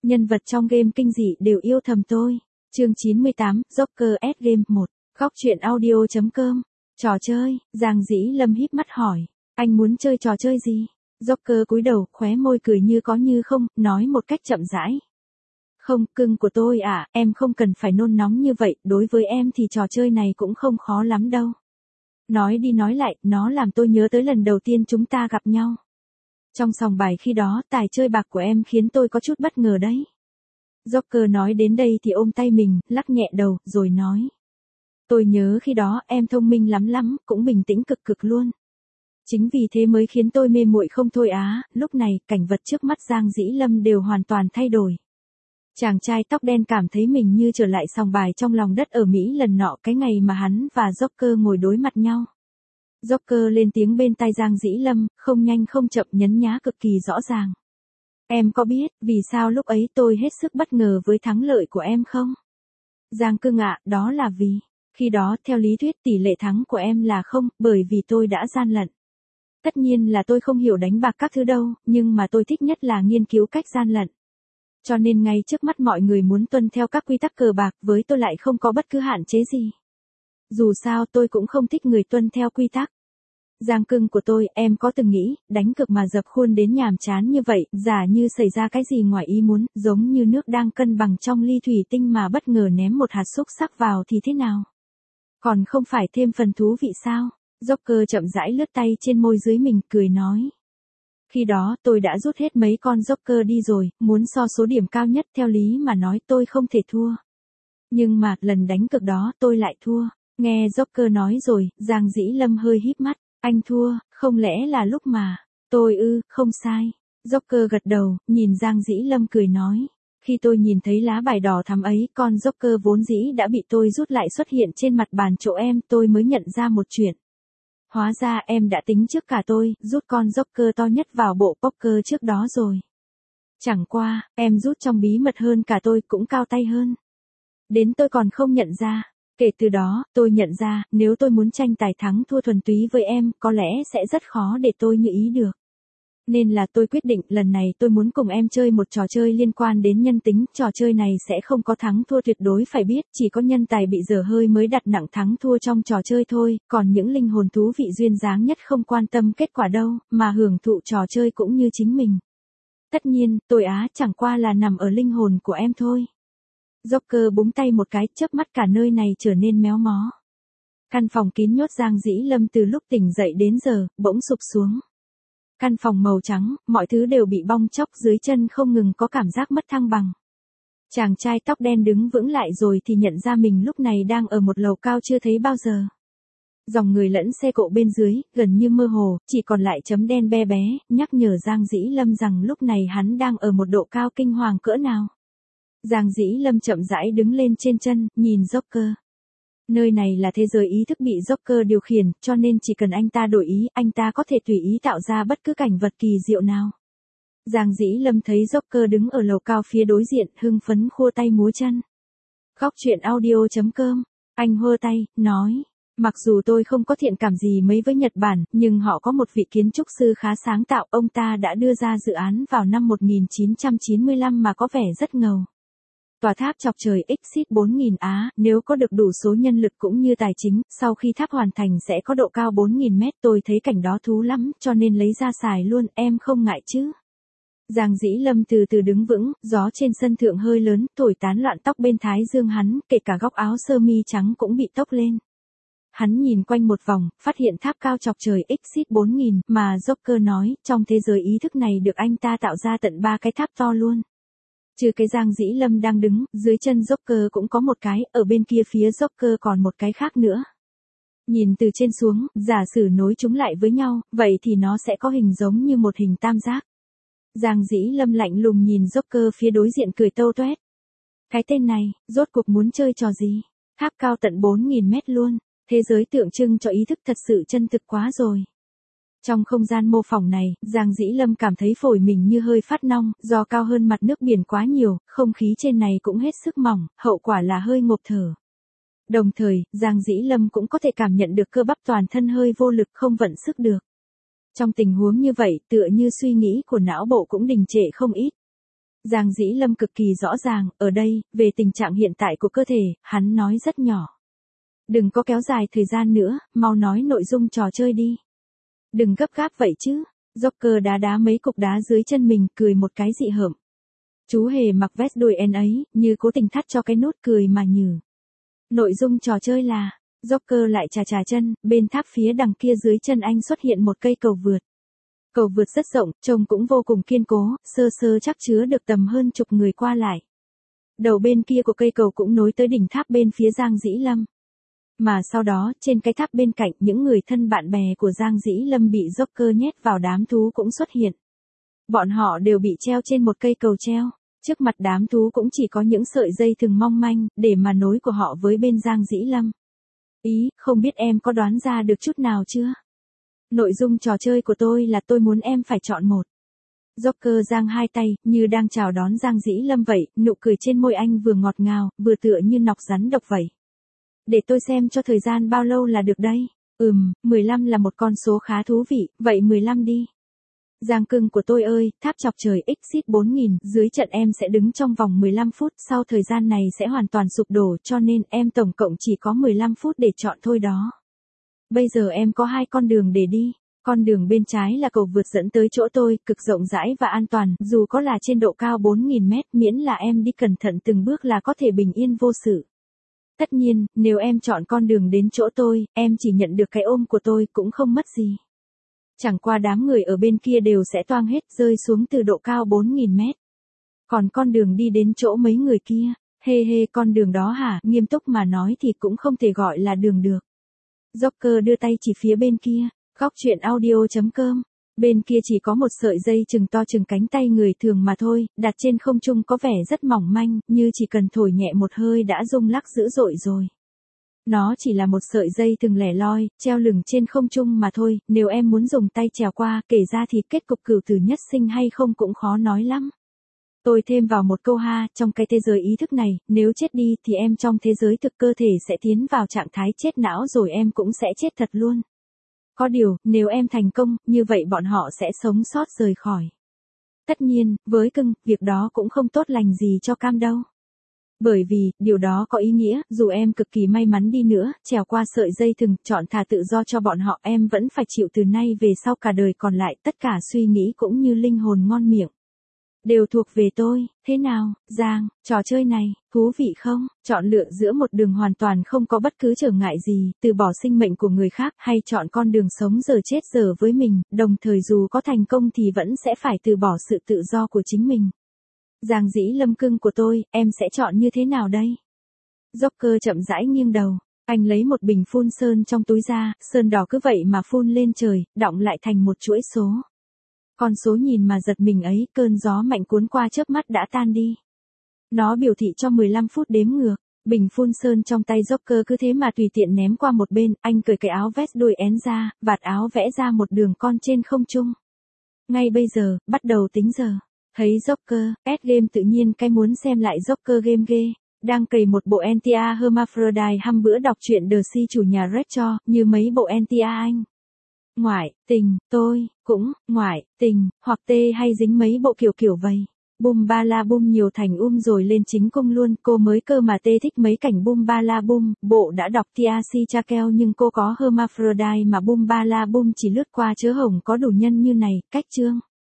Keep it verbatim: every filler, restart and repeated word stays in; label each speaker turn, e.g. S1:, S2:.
S1: Nhân vật trong game kinh dị đều yêu thầm tôi. Chương chín mươi tám, Joker S Game một. Góc truyện audio chấm com. Trò chơi, Giang Dĩ Lâm híp mắt hỏi. Anh muốn chơi trò chơi gì? Joker cúi đầu, khóe môi cười như có như không, nói một cách chậm rãi. Không, cưng của tôi à, em không cần phải nôn nóng như vậy, đối với em thì trò chơi này cũng không khó lắm đâu. Nói đi nói lại, nó làm tôi nhớ tới lần đầu tiên chúng ta gặp nhau. Trong sòng bài khi đó, tài chơi bạc của em khiến tôi có chút bất ngờ đấy. Joker nói đến đây thì ôm tay mình, lắc nhẹ đầu, rồi nói. Tôi nhớ khi đó em thông minh lắm lắm, cũng bình tĩnh cực cực luôn. Chính vì thế mới khiến tôi mê muội không thôi á. Lúc này, cảnh vật trước mắt Giang Dĩ Lâm đều hoàn toàn thay đổi. Chàng trai tóc đen cảm thấy mình như trở lại sòng bài trong lòng đất ở Mỹ lần nọ, cái ngày mà hắn và Joker ngồi đối mặt nhau. Joker lên tiếng bên tai Giang Dĩ Lâm, không nhanh không chậm, nhấn nhá cực kỳ rõ ràng. Em có biết vì sao lúc ấy tôi hết sức bất ngờ với thắng lợi của em không? Giang cưng ạ, đó là vì, khi đó theo lý thuyết tỷ lệ thắng của em là không, bởi vì tôi đã gian lận. Tất nhiên là tôi không hiểu đánh bạc các thứ đâu, nhưng mà tôi thích nhất là nghiên cứu cách gian lận. Cho nên ngay trước mắt mọi người muốn tuân theo các quy tắc cờ bạc, với tôi lại không có bất cứ hạn chế gì. Dù sao tôi cũng không thích người tuân theo quy tắc. Giang cưng của tôi, em có từng nghĩ, đánh cược mà dập khuôn đến nhàm chán như vậy, giả như xảy ra cái gì ngoài ý muốn, giống như nước đang cân bằng trong ly thủy tinh mà bất ngờ ném một hạt xúc xắc vào thì thế nào? Còn không phải thêm phần thú vị sao? Joker chậm rãi lướt tay trên môi dưới mình, cười nói. Khi đó tôi đã rút hết mấy con Joker đi rồi, muốn so số điểm cao nhất, theo lý mà nói tôi không thể thua. Nhưng mà, lần đánh cược đó tôi lại thua. Nghe Joker nói rồi, Giang Dĩ Lâm hơi híp mắt. Anh thua, không lẽ là lúc mà, tôi ư, không sai. Joker gật đầu, nhìn Giang Dĩ Lâm cười nói. Khi tôi nhìn thấy lá bài đỏ thắm ấy, con Joker vốn dĩ đã bị tôi rút lại xuất hiện trên mặt bàn chỗ em, tôi mới nhận ra một chuyện. Hóa ra em đã tính trước cả tôi, rút con Joker to nhất vào bộ poker trước đó rồi. Chẳng qua, em rút trong bí mật hơn cả tôi, cũng cao tay hơn. Đến tôi còn không nhận ra. Kể từ đó, tôi nhận ra, nếu tôi muốn tranh tài thắng thua thuần túy với em, có lẽ sẽ rất khó để tôi như ý được. Nên là tôi quyết định, lần này tôi muốn cùng em chơi một trò chơi liên quan đến nhân tính, trò chơi này sẽ không có thắng thua tuyệt đối phải biết, chỉ có nhân tài bị dở hơi mới đặt nặng thắng thua trong trò chơi thôi, còn những linh hồn thú vị duyên dáng nhất không quan tâm kết quả đâu, mà hưởng thụ trò chơi cũng như chính mình. Tất nhiên, tôi á chẳng qua là nằm ở linh hồn của em thôi. Joker búng tay một cái, chớp mắt cả nơi này trở nên méo mó. Căn phòng kín nhốt Giang Dĩ Lâm từ lúc tỉnh dậy đến giờ, bỗng sụp xuống. Căn phòng màu trắng, mọi thứ đều bị bong tróc, dưới chân không ngừng có cảm giác mất thăng bằng. Chàng trai tóc đen đứng vững lại rồi thì nhận ra mình lúc này đang ở một lầu cao chưa thấy bao giờ. Dòng người lẫn xe cộ bên dưới, gần như mơ hồ, chỉ còn lại chấm đen be bé, nhắc nhở Giang Dĩ Lâm rằng lúc này hắn đang ở một độ cao kinh hoàng cỡ nào. Giang Dĩ Lâm chậm rãi đứng lên trên chân, nhìn Joker. Nơi này là thế giới ý thức bị Joker điều khiển, cho nên chỉ cần anh ta đổi ý, anh ta có thể tùy ý tạo ra bất cứ cảnh vật kỳ diệu nào. Giang Dĩ Lâm thấy Joker đứng ở lầu cao phía đối diện, hưng phấn khua tay múa chân. Góc truyện audio chấm com. Anh hơ tay, nói. Mặc dù tôi không có thiện cảm gì mấy với Nhật Bản, nhưng họ có một vị kiến trúc sư khá sáng tạo, ông ta đã đưa ra dự án vào năm một nghìn chín trăm chín mươi lăm mà có vẻ rất ngầu. Tòa tháp chọc trời Exit bốn nghìn Á, nếu có được đủ số nhân lực cũng như tài chính, sau khi tháp hoàn thành sẽ có độ cao bốn nghìn mét, tôi thấy cảnh đó thú lắm, cho nên lấy ra xài luôn, em không ngại chứ. Giang Dĩ Lâm từ từ đứng vững, gió trên sân thượng hơi lớn, thổi tán loạn tóc bên thái dương hắn, kể cả góc áo sơ mi trắng cũng bị tốc lên. Hắn nhìn quanh một vòng, phát hiện tháp cao chọc trời Exit bốn nghìn, mà Joker nói, trong thế giới ý thức này được anh ta tạo ra tận ba cái tháp to luôn. Trừ cái Giang Dĩ Lâm đang đứng, dưới chân Joker cũng có một cái, ở bên kia phía Joker còn một cái khác nữa. Nhìn từ trên xuống, giả sử nối chúng lại với nhau, vậy thì nó sẽ có hình giống như một hình tam giác. Giang Dĩ Lâm lạnh lùng nhìn Joker phía đối diện cười tâu toét. Cái tên này, rốt cuộc muốn chơi trò gì? Tháp cao tận bốn nghìn mét luôn, thế giới tượng trưng cho ý thức thật sự chân thực quá rồi. Trong không gian mô phỏng này, Giang Dĩ Lâm cảm thấy phổi mình như hơi phát nong, do cao hơn mặt nước biển quá nhiều, không khí trên này cũng hết sức mỏng, hậu quả là hơi ngộp thở. Đồng thời, Giang Dĩ Lâm cũng có thể cảm nhận được cơ bắp toàn thân hơi vô lực, không vận sức được. Trong tình huống như vậy, tựa như suy nghĩ của não bộ cũng đình trệ không ít. Giang Dĩ Lâm cực kỳ rõ ràng, ở đây, về tình trạng hiện tại của cơ thể, hắn nói rất nhỏ. Đừng có kéo dài thời gian nữa, mau nói nội dung trò chơi đi. Đừng gấp gáp vậy chứ. Joker đá đá mấy cục đá dưới chân mình, cười một cái dị hợm. Chú hề mặc vest đôi en ấy, như cố tình thắt cho cái nút cười mà nhừ. Nội dung trò chơi là, Joker lại chà chà chân, bên tháp phía đằng kia dưới chân anh xuất hiện một cây cầu vượt. Cầu vượt rất rộng, trông cũng vô cùng kiên cố, sơ sơ chắc chứa được tầm hơn chục người qua lại. Đầu bên kia của cây cầu cũng nối tới đỉnh tháp bên phía Giang Dĩ Lâm. Mà sau đó, trên cái tháp bên cạnh, những người thân bạn bè của Giang Dĩ Lâm bị Joker nhét vào đám thú cũng xuất hiện. Bọn họ đều bị treo trên một cây cầu treo. Trước mặt đám thú cũng chỉ có những sợi dây thừng mong manh, để mà nối của họ với bên Giang Dĩ Lâm. Ý, không biết em có đoán ra được chút nào chưa? Nội dung trò chơi của tôi là tôi muốn em phải chọn một. Joker giang hai tay, như đang chào đón Giang Dĩ Lâm vậy, nụ cười trên môi anh vừa ngọt ngào, vừa tựa như nọc rắn độc vậy. Để tôi xem cho thời gian bao lâu là được đây. Ừm, mười lăm là một con số khá thú vị, vậy mười lăm đi. Giang cưng của tôi ơi, tháp chọc trời Exit bốn nghìn, dưới trận em sẽ đứng trong vòng mười lăm phút, sau thời gian này sẽ hoàn toàn sụp đổ cho nên em tổng cộng chỉ có mười lăm phút để chọn thôi đó. Bây giờ em có hai con đường để đi. Con đường bên trái là cầu vượt dẫn tới chỗ tôi, cực rộng rãi và an toàn, dù có là trên độ cao bốn nghìn mét, miễn là em đi cẩn thận từng bước là có thể bình yên vô sự. Tất nhiên, nếu em chọn con đường đến chỗ tôi, em chỉ nhận được cái ôm của tôi cũng không mất gì. Chẳng qua đám người ở bên kia đều sẽ toang hết rơi xuống từ độ cao bốn nghìn mét. Còn con đường đi đến chỗ mấy người kia, hê hê con đường đó hả, nghiêm túc mà nói thì cũng không thể gọi là đường được. Joker đưa tay chỉ phía bên kia, góc chuyện audio chấm com. Bên kia chỉ có một sợi dây chừng to chừng cánh tay người thường mà thôi, đặt trên không trung có vẻ rất mỏng manh, như chỉ cần thổi nhẹ một hơi đã rung lắc dữ dội rồi. Nó chỉ là một sợi dây thừng lẻ loi, treo lửng trên không trung mà thôi, nếu em muốn dùng tay trèo qua, kể ra thì kết cục cửu tử nhất sinh hay không cũng khó nói lắm. Tôi thêm vào một câu ha, trong cái thế giới ý thức này, nếu chết đi thì em trong thế giới thực cơ thể sẽ tiến vào trạng thái chết não rồi em cũng sẽ chết thật luôn. Có điều, nếu em thành công, như vậy bọn họ sẽ sống sót rời khỏi. Tất nhiên, với cưng, việc đó cũng không tốt lành gì cho cam đâu. Bởi vì, điều đó có ý nghĩa, dù em cực kỳ may mắn đi nữa, trèo qua sợi dây thừng, chọn thà tự do cho bọn họ, em vẫn phải chịu từ nay về sau cả đời còn lại, tất cả suy nghĩ cũng như linh hồn ngon miệng. Đều thuộc về tôi, thế nào, Giang, trò chơi này, thú vị không? Chọn lựa giữa một đường hoàn toàn không có bất cứ trở ngại gì, từ bỏ sinh mệnh của người khác, hay chọn con đường sống giờ chết giờ với mình, đồng thời dù có thành công thì vẫn sẽ phải từ bỏ sự tự do của chính mình. Giang Dĩ Lâm cưng của tôi, em sẽ chọn như thế nào đây? Joker chậm rãi nghiêng đầu, anh lấy một bình phun sơn trong túi ra, sơn đỏ cứ vậy mà phun lên trời, đọng lại thành một chuỗi số. Con số nhìn mà giật mình ấy, cơn gió mạnh cuốn qua chớp mắt đã tan đi. Nó biểu thị cho mười lăm phút đếm ngược, bình phun sơn trong tay Joker cứ thế mà tùy tiện ném qua một bên, anh cởi cái áo vest đôi én ra, vạt áo vẽ ra một đường con trên không trung. Ngay bây giờ, bắt đầu tính giờ. Thấy Joker, S game tự nhiên cái muốn xem lại Joker game ghê. Đang cày một bộ en tê a Hermaphrodite hăm bữa đọc truyện The Sea chủ nhà Red cho, như mấy bộ en tê a anh. Ngoại, tình, tôi, cũng, ngoại, tình, hoặc tê hay dính mấy bộ kiểu kiểu vậy. Bum ba la bum nhiều thành um rồi lên chính cung luôn, cô mới cơ mà tê thích mấy cảnh bum ba la bum, bộ đã đọc tê a xê Chakel nhưng cô có Hermaphrodite mà bum ba la bum chỉ lướt qua chớ hồng có đủ nhân như này, cách chương.